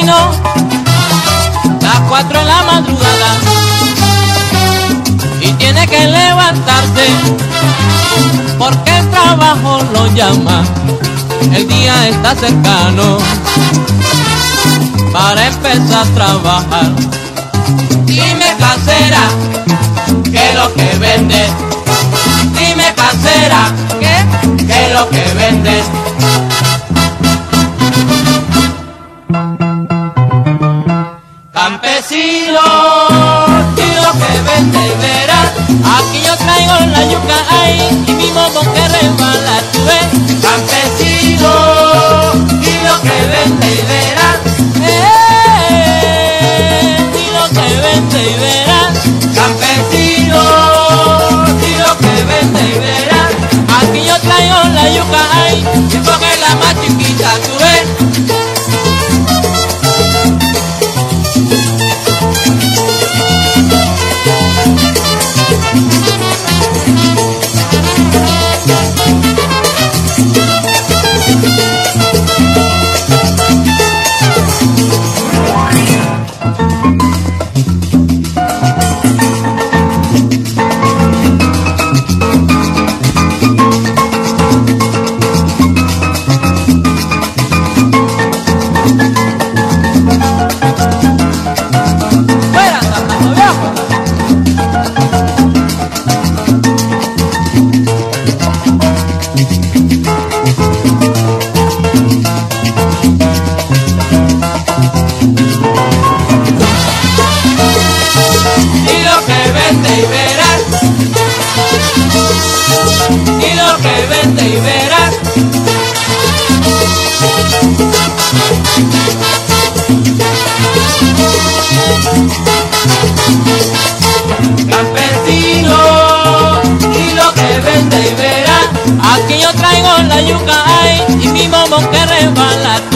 campesino, las 4 de la madrugada, y tiene que levantarse porque el trabajo lo llama. El día está cercano para empezar a trabajar. Dime, casera, ¿qué es lo que vende? Dime, casera, ¿qué es lo que vende? Campesino, y lo que vende y verás. Aquí yo traigo la yuca ahí y mi momo que resbala, tú ves. Campesino, y lo que vende y verás. Y lo que vende y verás. Campesino, y lo que vende y verás. Aquí yo traigo la yuca ahí y porque es la más chiquita, tú ves. Y lo que vende y verás. Campesino, y lo que vende y verás. Aquí yo traigo la yuca ahí y mi momo que resbala.